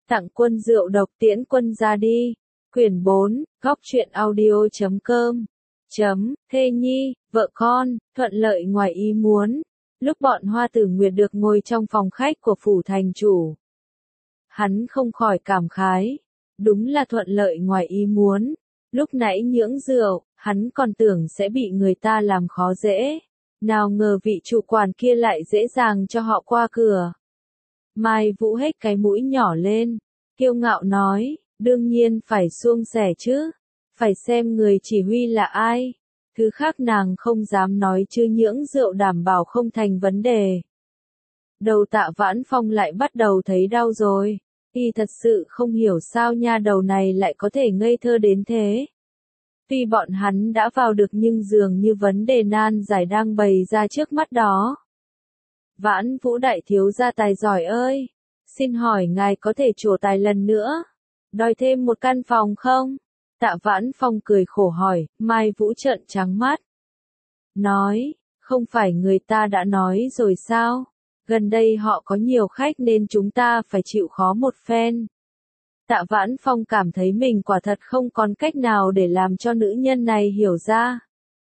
Tặng quân rượu độc tiễn quân ra đi. Quyển 4, góc truyện audio.com. Thê nhi, vợ con, thuận lợi ngoài ý muốn. Lúc bọn Hoa Tử Nguyệt được ngồi trong phòng khách của phủ thành chủ, hắn không khỏi cảm khái. Đúng là thuận lợi ngoài ý muốn. Lúc nãy nhưỡng rượu, hắn còn tưởng sẽ bị người ta làm khó dễ. Nào ngờ vị chủ quản kia lại dễ dàng cho họ qua cửa. Mai Vũ hết cái mũi nhỏ lên, kiêu ngạo nói, đương nhiên phải suông sẻ chứ. Phải xem người chỉ huy là ai. Thứ khác nàng không dám nói chứ nhưỡng rượu đảm bảo không thành vấn đề. Đầu Tạ Vãn Phong lại bắt đầu thấy đau rồi. Y thật sự không hiểu sao nha đầu này lại có thể ngây thơ đến thế. Tuy bọn hắn đã vào được nhưng dường như vấn đề nan giải đang bày ra trước mắt đó. Vãn Vũ đại thiếu gia tài giỏi ơi, xin hỏi ngài có thể trổ tài lần nữa, đòi thêm một căn phòng không? Tạ Vãn Phong cười khổ hỏi. Mai Vũ trợn trắng mắt. Nói, không phải người ta đã nói rồi sao? Gần đây họ có nhiều khách nên chúng ta phải chịu khó một phen. Tạ Vãn Phong cảm thấy mình quả thật không còn cách nào để làm cho nữ nhân này hiểu ra.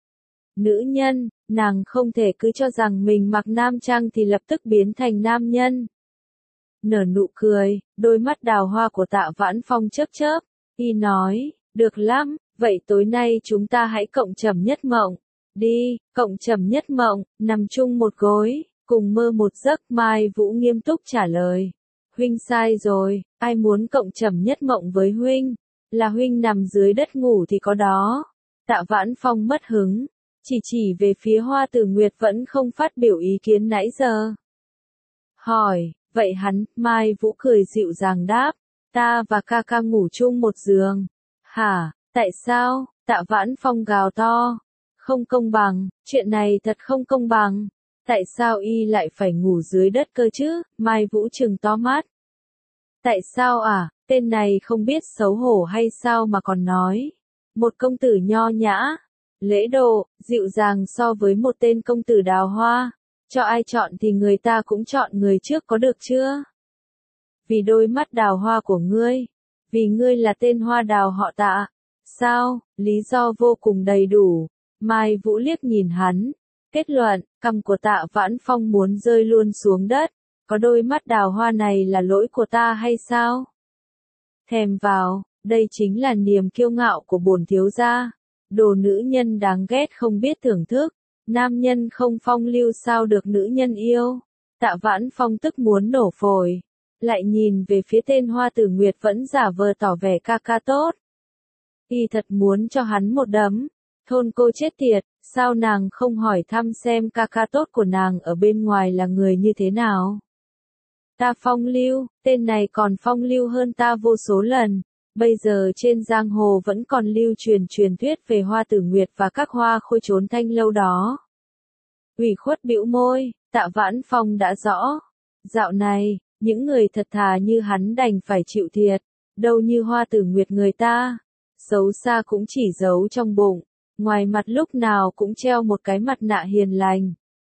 Nữ nhân, nàng không thể cứ cho rằng mình mặc nam trang thì lập tức biến thành nam nhân. Nở nụ cười, đôi mắt đào hoa của Tạ Vãn Phong chớp chớp. Y nói, được lắm, vậy tối nay chúng ta hãy cộng trầm nhất mộng. Đi, cộng trầm nhất mộng, nằm chung một gối, cùng mơ một giấc. Mai Vũ nghiêm túc trả lời. Huynh sai rồi, ai muốn cộng trầm nhất mộng với huynh? Là huynh nằm dưới đất ngủ thì có đó. Tạ Vãn Phong mất hứng, chỉ về phía Hoa Tử Nguyệt vẫn không phát biểu ý kiến nãy giờ. Hỏi, vậy hắn? Mai Vũ cười dịu dàng đáp, ta và ca ca ngủ chung một giường. Hả, tại sao? Tạ Vãn Phong gào to. Không công bằng, chuyện này thật không công bằng. Tại sao y lại phải ngủ dưới đất cơ chứ? Mai Vũ trừng to mắt. Tại sao à? Tên này không biết xấu hổ hay sao mà còn nói. Một công tử nho nhã, lễ độ, dịu dàng so với một tên công tử đào hoa. Cho ai chọn thì người ta cũng chọn người trước có được chưa? Vì đôi mắt đào hoa của ngươi. Vì ngươi là tên hoa đào họ Tạ. Sao? Lý do vô cùng đầy đủ. Mai Vũ liếc nhìn hắn. Kết luận, cằm của Tạ Vãn Phong muốn rơi luôn xuống đất. Có đôi mắt đào hoa này là lỗi của ta hay sao? Thèm vào, đây chính là niềm kiêu ngạo của bổn thiếu gia. Đồ nữ nhân đáng ghét không biết thưởng thức. Nam nhân không phong lưu sao được nữ nhân yêu. Tạ Vãn Phong tức muốn nổ phổi. Lại nhìn về phía tên Hoa Tử Nguyệt vẫn giả vờ tỏ vẻ ca ca tốt. Y thật muốn cho hắn một đấm. Thôn cô chết tiệt, sao nàng không hỏi thăm xem ca ca tốt của nàng ở bên ngoài là người như thế nào? Ta phong lưu, tên này còn phong lưu hơn ta vô số lần. Bây giờ trên giang hồ vẫn còn lưu truyền thuyết về Hoa Tử Nguyệt và các hoa khôi trốn thanh lâu đó. Ủy khuất bĩu môi, Tạ Vãn Phong đã rõ. Dạo này, những người thật thà như hắn đành phải chịu thiệt. Đâu như Hoa Tử Nguyệt người ta. Xấu xa cũng chỉ giấu trong bụng. Ngoài mặt lúc nào cũng treo một cái mặt nạ hiền lành.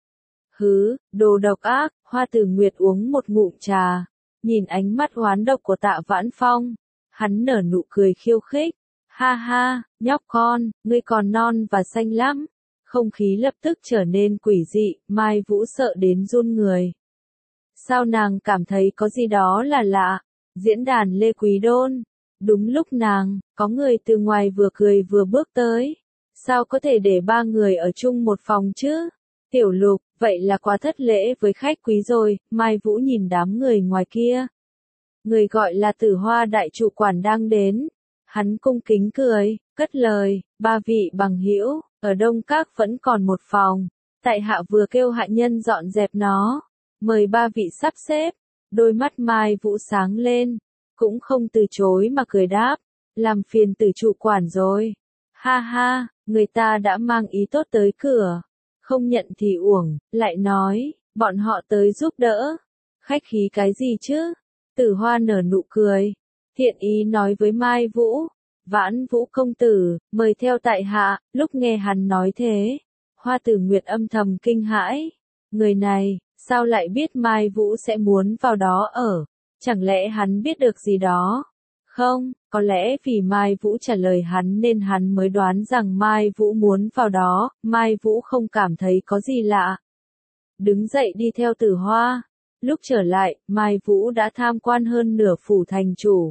Hứ, đồ độc ác. Hoa Tử Nguyệt uống một ngụm trà. Nhìn ánh mắt oán độc của Tạ Vãn Phong. Hắn nở nụ cười khiêu khích. Ha ha, nhóc con, ngươi còn non và xanh lắm. Không khí lập tức trở nên quỷ dị. Mai Vũ sợ đến run người. Sao nàng cảm thấy có gì đó là lạ? Diễn đàn Lê Quý Đôn. Đúng lúc nàng, có người từ ngoài vừa cười vừa bước tới. Sao có thể để ba người ở chung một phòng chứ? Tiểu Lục, vậy là quá thất lễ với khách quý rồi. Mai Vũ nhìn đám người ngoài kia. Người gọi là Tử Hoa đại trụ quản đang đến. Hắn cung kính cười, cất lời, ba vị bằng hữu, ở Đông Các vẫn còn một phòng. Tại hạ vừa kêu hạ nhân dọn dẹp nó. Mời ba vị sắp xếp. Đôi mắt Mai Vũ sáng lên. Cũng không từ chối mà cười đáp. Làm phiền Tử trụ quản rồi. Ha ha, người ta đã mang ý tốt tới cửa. Không nhận thì uổng, lại nói, bọn họ tới giúp đỡ. Khách khí cái gì chứ? Tử Hoa nở nụ cười. Thiện ý nói với Mai Vũ. Vãn Vũ công tử, mời theo tại hạ. Lúc nghe hắn nói thế, Hoa Tử Nguyệt âm thầm kinh hãi. Người này, sao lại biết Mai Vũ sẽ muốn vào đó ở? Chẳng lẽ hắn biết được gì đó? Không, có lẽ vì Mai Vũ trả lời hắn nên hắn mới đoán rằng Mai Vũ muốn vào đó, Mai Vũ không cảm thấy có gì lạ. Đứng dậy đi theo Tử Hoa. Lúc trở lại, Mai Vũ đã tham quan hơn nửa phủ thành chủ.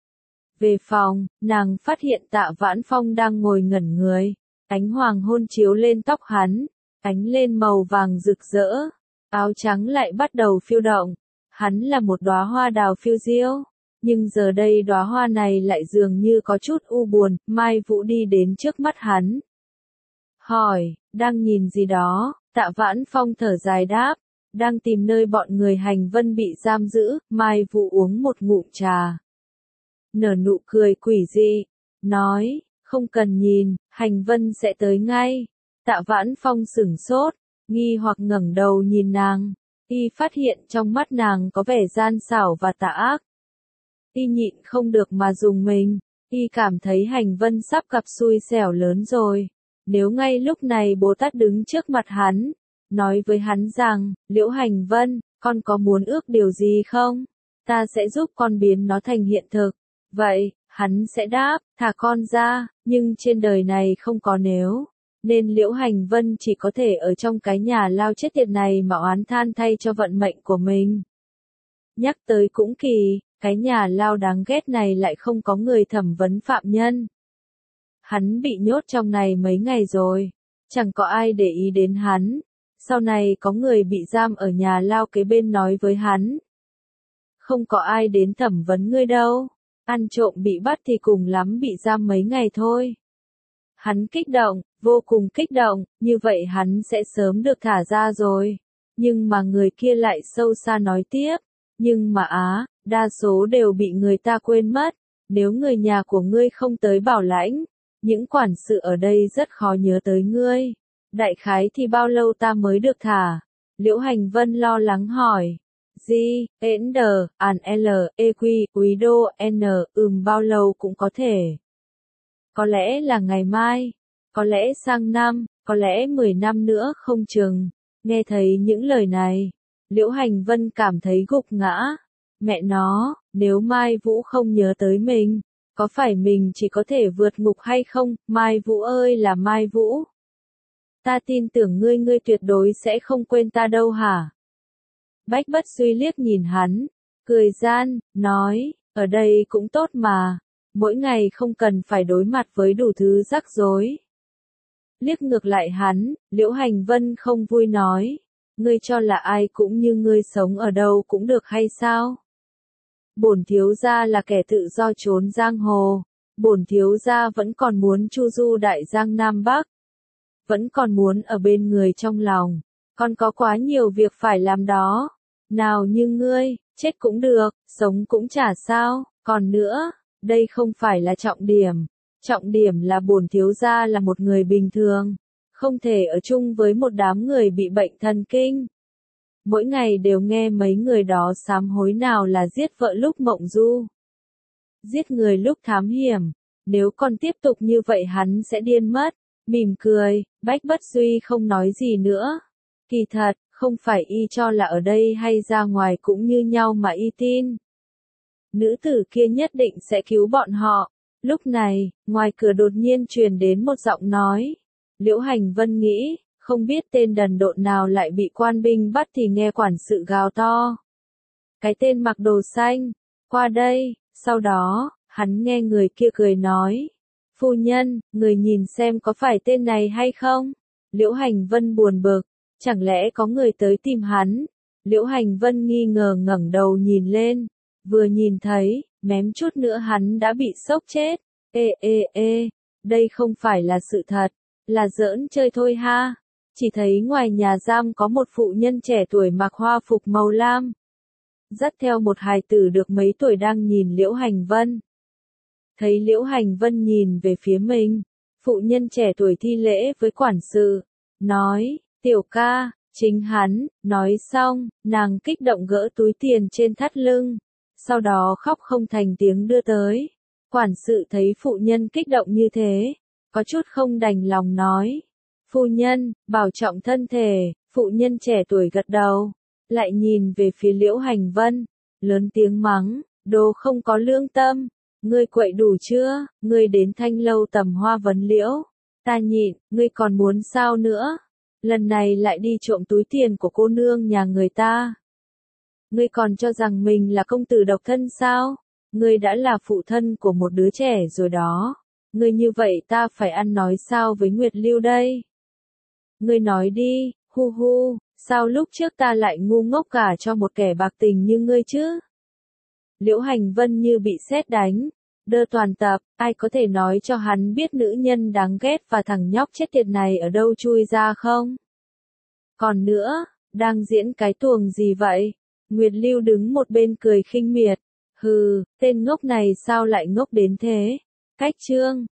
Về phòng, nàng phát hiện Tạ Vãn Phong đang ngồi ngẩn người. Ánh hoàng hôn chiếu lên tóc hắn, ánh lên màu vàng rực rỡ. Áo trắng lại bắt đầu phiêu động. Hắn là một đóa hoa đào phiêu diêu. Nhưng giờ đây đóa hoa này lại dường như có chút u buồn. Mai Vũ đi đến trước mắt hắn. Hỏi, đang nhìn gì đó? Tạ Vãn Phong thở dài đáp. Đang tìm nơi bọn người Hành Vân bị giam giữ. Mai Vũ uống một ngụm trà. Nở nụ cười quỷ dị. Nói, không cần nhìn, Hành Vân sẽ tới ngay. Tạ Vãn Phong sửng sốt, nghi hoặc ngẩng đầu nhìn nàng. Y phát hiện trong mắt nàng có vẻ gian xảo và tà ác. Y nhịn không được mà dùng mình. Y cảm thấy Hành Vân sắp gặp xui xẻo lớn rồi. Nếu ngay lúc này Bồ Tát đứng trước mặt hắn, nói với hắn rằng, Liễu Hành Vân, con có muốn ước điều gì không? Ta sẽ giúp con biến nó thành hiện thực. Vậy, hắn sẽ đáp, thả con ra, nhưng trên đời này không có nếu. Nên Liễu Hành Vân chỉ có thể ở trong cái nhà lao chết tiệt này mà oán than thay cho vận mệnh của mình. Nhắc tới cũng kỳ, cái nhà lao đáng ghét này lại không có người thẩm vấn phạm nhân. Hắn bị nhốt trong này mấy ngày rồi, chẳng có ai để ý đến hắn. Sau này có người bị giam ở nhà lao kế bên nói với hắn. Không có ai đến thẩm vấn ngươi đâu, ăn trộm bị bắt thì cùng lắm bị giam mấy ngày thôi. Hắn kích động, vô cùng kích động, như vậy hắn sẽ sớm được thả ra rồi. Nhưng mà người kia lại sâu xa nói tiếp, nhưng mà đa số đều bị người ta quên mất, nếu người nhà của ngươi không tới bảo lãnh, những quản sự ở đây rất khó nhớ tới ngươi. Đại khái thì bao lâu ta mới được thả? Liễu Hành Vân lo lắng hỏi. Gì, N, An L, E Q, Quý Đô, N, bao lâu cũng có thể. Có lẽ là ngày mai, có lẽ sang năm, có lẽ 10 năm nữa không chừng. Nghe thấy những lời này, Liễu Hành Vân cảm thấy gục ngã. Mẹ nó, nếu Mai Vũ không nhớ tới mình, có phải mình chỉ có thể vượt ngục hay không? Mai Vũ ơi là Mai Vũ. Ta tin tưởng ngươi tuyệt đối sẽ không quên ta đâu hả? Bách Bất Suy liếc nhìn hắn, cười gian, nói, ở đây cũng tốt mà, mỗi ngày không cần phải đối mặt với đủ thứ rắc rối. Liếc ngược lại hắn, Liễu Hành Vân không vui nói, ngươi cho là ai cũng như ngươi sống ở đâu cũng được hay sao? Bổn thiếu gia là kẻ tự do trốn giang hồ, bổn thiếu gia vẫn còn muốn chu du đại giang Nam Bắc, vẫn còn muốn ở bên người trong lòng, còn có quá nhiều việc phải làm đó. Nào như ngươi, chết cũng được, sống cũng chả sao, còn nữa, đây không phải là trọng điểm là bổn thiếu gia là một người bình thường, không thể ở chung với một đám người bị bệnh thần kinh. Mỗi ngày đều nghe mấy người đó sám hối nào là giết vợ lúc mộng du, giết người lúc thám hiểm, nếu còn tiếp tục như vậy hắn sẽ điên mất. Mỉm cười, Bách Bất Suy không nói gì nữa. Kỳ thật, không phải y cho là ở đây hay ra ngoài cũng như nhau mà y tin. Nữ tử kia nhất định sẽ cứu bọn họ. Lúc này, ngoài cửa đột nhiên truyền đến một giọng nói. Liễu Hành Vân nghĩ, không biết tên đần độn nào lại bị quan binh bắt thì nghe quản sự gào to. Cái tên mặc đồ xanh, qua đây, sau đó, hắn nghe người kia cười nói. Phu nhân, người nhìn xem có phải tên này hay không? Liễu Hành Vân buồn bực, chẳng lẽ có người tới tìm hắn? Liễu Hành Vân nghi ngờ ngẩng đầu nhìn lên, vừa nhìn thấy, mém chút nữa hắn đã bị sốc chết. Đây không phải là sự thật, là giỡn chơi thôi ha. Chỉ thấy ngoài nhà giam có một phụ nhân trẻ tuổi mặc hoa phục màu lam, dắt theo một hài tử được mấy tuổi đang nhìn Liễu Hành Vân. Thấy Liễu Hành Vân nhìn về phía mình, phụ nhân trẻ tuổi thi lễ với quản sự, nói, tiểu ca, chính hắn, nói xong, nàng kích động gỡ túi tiền trên thắt lưng, sau đó khóc không thành tiếng đưa tới. Quản sự thấy phụ nhân kích động như thế, có chút không đành lòng nói, phu nhân, bảo trọng thân thể. Phụ nhân trẻ tuổi gật đầu, lại nhìn về phía Liễu Hành Vân, lớn tiếng mắng, đồ không có lương tâm, ngươi quậy đủ chưa, ngươi đến Thanh Lâu tầm Hoa vấn liễu, ta nhịn, ngươi còn muốn sao nữa, lần này lại đi trộm túi tiền của cô nương nhà người ta. Ngươi còn cho rằng mình là công tử độc thân sao, ngươi đã là phụ thân của một đứa trẻ rồi đó, ngươi như vậy ta phải ăn nói sao với Nguyệt Lưu đây? Ngươi nói đi, hu hu, sao lúc trước ta lại ngu ngốc cả cho một kẻ bạc tình như ngươi chứ? Liễu Hành Vân như bị sét đánh, đơ toàn tập, ai có thể nói cho hắn biết nữ nhân đáng ghét và thằng nhóc chết tiệt này ở đâu chui ra không? Còn nữa, đang diễn cái tuồng gì vậy? Nguyệt Lưu đứng một bên cười khinh miệt, hừ, tên ngốc này sao lại ngốc đến thế? Cách chương